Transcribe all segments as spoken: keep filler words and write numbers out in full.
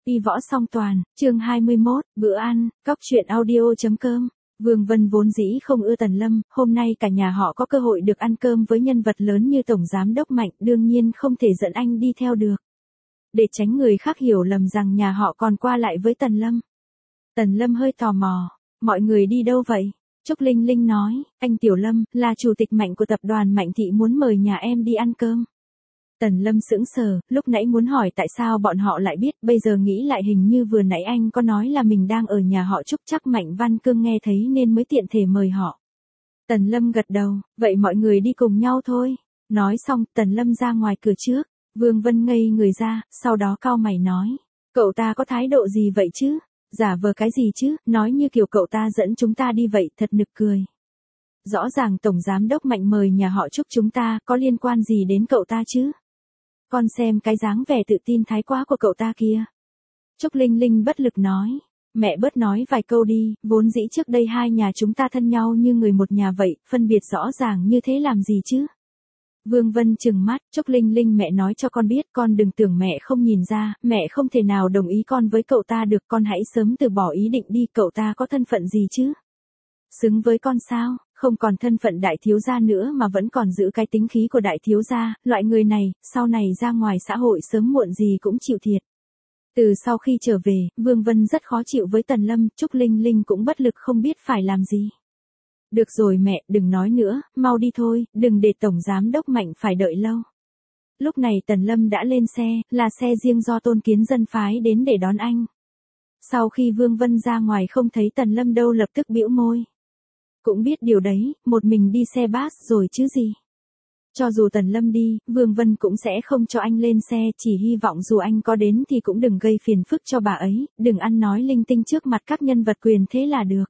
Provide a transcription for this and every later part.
Y võ song toàn, chương hai mươi mốt, bữa ăn, cóc truyện audio chấm com. Vương Vân vốn dĩ không ưa Tần Lâm, hôm nay cả nhà họ có cơ hội được ăn cơm với nhân vật lớn như Tổng Giám Đốc Mạnh, đương nhiên không thể dẫn anh đi theo được. Để tránh người khác hiểu lầm rằng nhà họ còn qua lại với Tần Lâm. Tần Lâm hơi tò mò, mọi người đi đâu vậy? Trúc Linh Linh nói, anh Tiểu Lâm, là chủ tịch Mạnh của tập đoàn Mạnh Thị muốn mời nhà em đi ăn cơm. Tần Lâm sững sờ, lúc nãy muốn hỏi tại sao bọn họ lại biết, bây giờ nghĩ lại hình như vừa nãy anh có nói là mình đang ở nhà họ Trúc, chắc Mạnh Văn Cương nghe thấy nên mới tiện thể mời họ. Tần Lâm gật đầu, vậy mọi người đi cùng nhau thôi. Nói xong, Tần Lâm ra ngoài cửa trước, Vương Vân ngây người ra, sau đó cau mày nói, cậu ta có thái độ gì vậy chứ? Giả vờ cái gì chứ, nói như kiểu cậu ta dẫn chúng ta đi vậy, thật nực cười. Rõ ràng Tổng Giám Đốc Mạnh mời nhà họ Trúc chúng ta, có liên quan gì đến cậu ta chứ? Con xem cái dáng vẻ tự tin thái quá của cậu ta kia. Trúc Linh Linh bất lực nói, mẹ bớt nói vài câu đi, vốn dĩ trước đây hai nhà chúng ta thân nhau như người một nhà vậy, phân biệt rõ ràng như thế làm gì chứ? Vương Vân trừng mắt, Trúc Linh Linh mẹ nói cho con biết, con đừng tưởng mẹ không nhìn ra, mẹ không thể nào đồng ý con với cậu ta được, con hãy sớm từ bỏ ý định đi, cậu ta có thân phận gì chứ? Xứng với con sao? Không còn thân phận đại thiếu gia nữa mà vẫn còn giữ cái tính khí của đại thiếu gia, loại người này, sau này ra ngoài xã hội sớm muộn gì cũng chịu thiệt. Từ sau khi trở về, Vương Vân rất khó chịu với Tần Lâm, Trúc Linh Linh cũng bất lực không biết phải làm gì. Được rồi mẹ, đừng nói nữa, mau đi thôi, đừng để Tổng Giám Đốc Mạnh phải đợi lâu. Lúc này Tần Lâm đã lên xe, là xe riêng do Tôn Kiến Dân phái đến để đón anh. Sau khi Vương Vân ra ngoài không thấy Tần Lâm đâu lập tức bĩu môi. Cũng biết điều đấy, một mình đi xe bus rồi chứ gì. Cho dù Tần Lâm đi, Vương Vân cũng sẽ không cho anh lên xe, chỉ hy vọng dù anh có đến thì cũng đừng gây phiền phức cho bà ấy, đừng ăn nói linh tinh trước mặt các nhân vật quyền thế là được.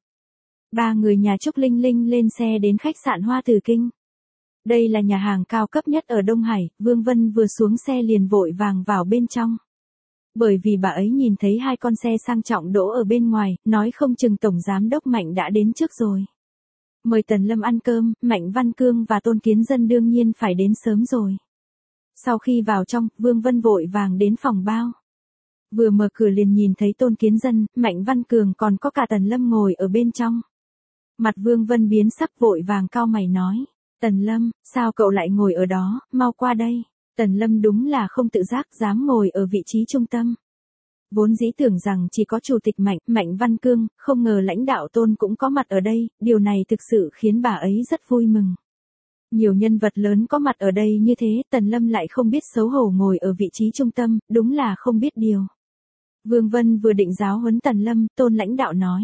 Ba người nhà Trúc Linh Linh lên xe đến khách sạn Hoa Tử Kinh. Đây là nhà hàng cao cấp nhất ở Đông Hải, Vương Vân vừa xuống xe liền vội vàng vào bên trong. Bởi vì bà ấy nhìn thấy hai con xe sang trọng đỗ ở bên ngoài, nói không chừng Tổng Giám Đốc Mạnh đã đến trước rồi. Mời Tần Lâm ăn cơm, Mạnh Văn Cương và Tôn Kiến Dân đương nhiên phải đến sớm rồi. Sau khi vào trong, Vương Vân vội vàng đến phòng bao. Vừa mở cửa liền nhìn thấy Tôn Kiến Dân, Mạnh Văn Cường còn có cả Tần Lâm ngồi ở bên trong. Mặt Vương Vân biến sắc vội vàng cau mày nói, Tần Lâm, sao cậu lại ngồi ở đó, mau qua đây. Tần Lâm đúng là không tự giác dám ngồi ở vị trí trung tâm. Vốn dĩ tưởng rằng chỉ có Chủ tịch Mạnh, Mạnh Văn Cương, không ngờ lãnh đạo Tôn cũng có mặt ở đây, điều này thực sự khiến bà ấy rất vui mừng. Nhiều nhân vật lớn có mặt ở đây như thế, Tần Lâm lại không biết xấu hổ ngồi ở vị trí trung tâm, đúng là không biết điều. Vương Vân vừa định giáo huấn Tần Lâm, Tôn lãnh đạo nói.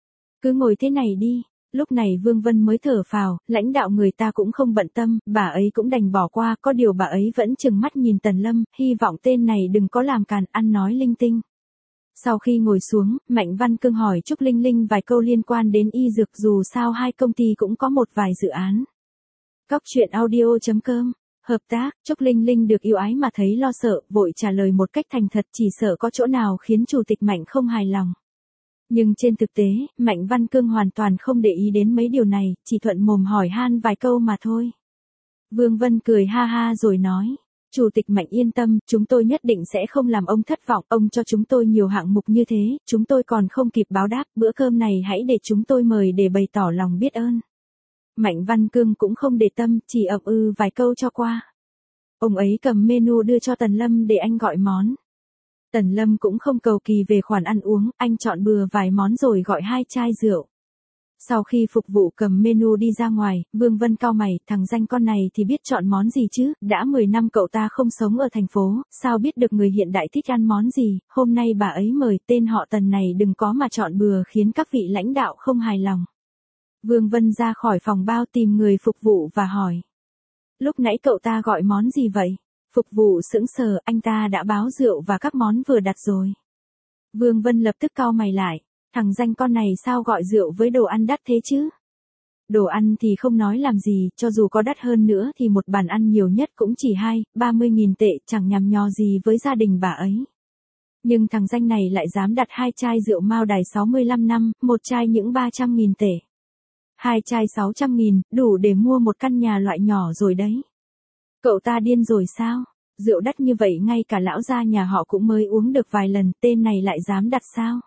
Cứ ngồi thế này đi. Lúc này Vương Vân mới thở phào, lãnh đạo người ta cũng không bận tâm, bà ấy cũng đành bỏ qua, có điều bà ấy vẫn trừng mắt nhìn Tần Lâm, hy vọng tên này đừng có làm càn, ăn nói linh tinh. Sau khi ngồi xuống, Mạnh Văn Cương hỏi Trúc Linh Linh vài câu liên quan đến y dược, dù sao hai công ty cũng có một vài dự án. Cóc truyện audio chấm com, hợp tác, Trúc Linh Linh được yêu ái mà thấy lo sợ, vội trả lời một cách thành thật, chỉ sợ có chỗ nào khiến Chủ tịch Mạnh không hài lòng. Nhưng trên thực tế, Mạnh Văn Cương hoàn toàn không để ý đến mấy điều này, chỉ thuận mồm hỏi han vài câu mà thôi. Vương Vân cười ha ha rồi nói, Chủ tịch Mạnh yên tâm, chúng tôi nhất định sẽ không làm ông thất vọng, ông cho chúng tôi nhiều hạng mục như thế, chúng tôi còn không kịp báo đáp, bữa cơm này hãy để chúng tôi mời để bày tỏ lòng biết ơn. Mạnh Văn Cương cũng không để tâm, chỉ ậm ừ vài câu cho qua. Ông ấy cầm menu đưa cho Tần Lâm để anh gọi món. Tần Lâm cũng không cầu kỳ về khoản ăn uống, anh chọn bừa vài món rồi gọi hai chai rượu. Sau khi phục vụ cầm menu đi ra ngoài, Vương Vân cau mày, thằng danh con này thì biết chọn món gì chứ, đã mười năm cậu ta không sống ở thành phố, sao biết được người hiện đại thích ăn món gì, hôm nay bà ấy mời tên họ Tần này đừng có mà chọn bừa khiến các vị lãnh đạo không hài lòng. Vương Vân ra khỏi phòng bao tìm người phục vụ và hỏi. Lúc nãy cậu ta gọi món gì vậy? Phục vụ sững sờ, anh ta đã báo rượu và các món vừa đặt rồi. Vương Vân lập tức cau mày lại, thằng danh con này sao gọi rượu với đồ ăn đắt thế chứ? Đồ ăn thì không nói làm gì, cho dù có đắt hơn nữa thì một bàn ăn nhiều nhất cũng chỉ hai, ba mươi nghìn tệ, chẳng nhằm nhò gì với gia đình bà ấy. Nhưng thằng danh này lại dám đặt hai chai rượu Mao Đài sáu mươi lăm năm, một chai những ba trăm nghìn tệ. Hai chai sáu trăm nghìn, đủ để mua một căn nhà loại nhỏ rồi đấy. Cậu ta điên rồi sao? Rượu đắt như vậy ngay cả lão gia nhà họ cũng mới uống được vài lần, tên này lại dám đặt sao?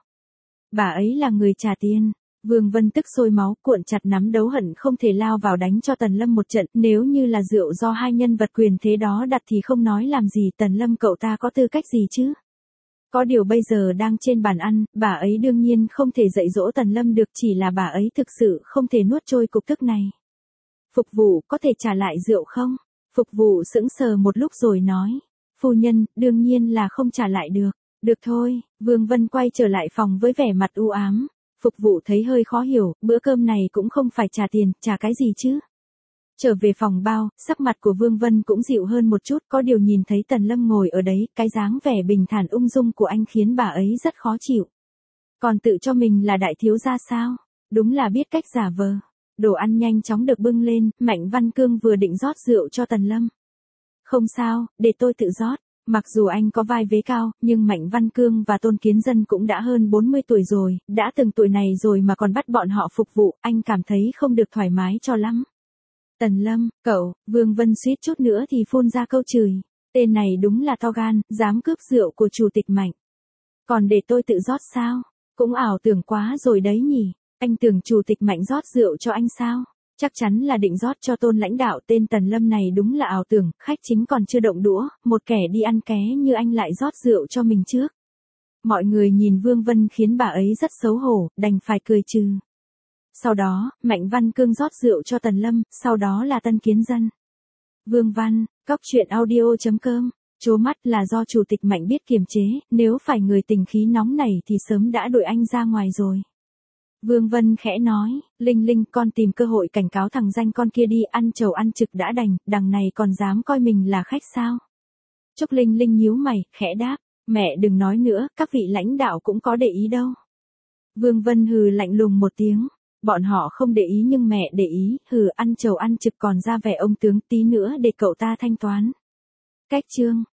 Bà ấy là người trả tiền. Vương Vân tức sôi máu, cuộn chặt nắm đấu hận không thể lao vào đánh cho Tần Lâm một trận, nếu như là rượu do hai nhân vật quyền thế đó đặt thì không nói làm gì, Tần Lâm cậu ta có tư cách gì chứ? Có điều bây giờ đang trên bàn ăn, bà ấy đương nhiên không thể dạy dỗ Tần Lâm được, chỉ là bà ấy thực sự không thể nuốt trôi cục tức này. Phục vụ, có thể trả lại rượu không? Phục vụ sững sờ một lúc rồi nói. Phu nhân, đương nhiên là không trả lại được. Được thôi, Vương Vân quay trở lại phòng với vẻ mặt u ám. Phục vụ thấy hơi khó hiểu, bữa cơm này cũng không phải trả tiền, trả cái gì chứ? Trở về phòng bao, sắc mặt của Vương Vân cũng dịu hơn một chút, có điều nhìn thấy Tần Lâm ngồi ở đấy, cái dáng vẻ bình thản ung dung của anh khiến bà ấy rất khó chịu. Còn tự cho mình là đại thiếu gia sao? Đúng là biết cách giả vờ. Đồ ăn nhanh chóng được bưng lên, Mạnh Văn Cương vừa định rót rượu cho Tần Lâm. Không sao, để tôi tự rót. Mặc dù anh có vai vế cao, nhưng Mạnh Văn Cương và Tôn Kiến Dân cũng đã hơn bốn mươi tuổi rồi, đã từng tuổi này rồi mà còn bắt bọn họ phục vụ, anh cảm thấy không được thoải mái cho lắm. Tần Lâm, cậu, Vương Vân suýt chút nữa thì phun ra câu chửi. Tên này đúng là to gan, dám cướp rượu của chủ tịch Mạnh. Còn để tôi tự rót sao? Cũng ảo tưởng quá rồi đấy nhỉ. Anh tưởng chủ tịch Mạnh rót rượu cho anh sao? Chắc chắn là định rót cho Tôn lãnh đạo, tên Tần Lâm này đúng là ảo tưởng, khách chính còn chưa động đũa, một kẻ đi ăn ké như anh lại rót rượu cho mình trước. Mọi người nhìn Vương Vân khiến bà ấy rất xấu hổ, đành phải cười trừ. Sau đó, Mạnh Văn Cương rót rượu cho Tần Lâm, sau đó là Tân Kiến Dân. Vương Văn, cóc truyện audio chấm com, trố mắt là do chủ tịch Mạnh biết kiềm chế, nếu phải người tình khí nóng này thì sớm đã đuổi anh ra ngoài rồi. Vương Vân khẽ nói, Linh Linh con tìm cơ hội cảnh cáo thằng danh con kia đi, ăn trầu ăn trực đã đành, đằng này còn dám coi mình là khách sao? Trúc Linh Linh nhíu mày, khẽ đáp, mẹ đừng nói nữa, các vị lãnh đạo cũng có để ý đâu. Vương Vân hừ lạnh lùng một tiếng, bọn họ không để ý nhưng mẹ để ý, hừ ăn trầu ăn trực còn ra vẻ ông tướng tí nữa để cậu ta thanh toán. Cách chương.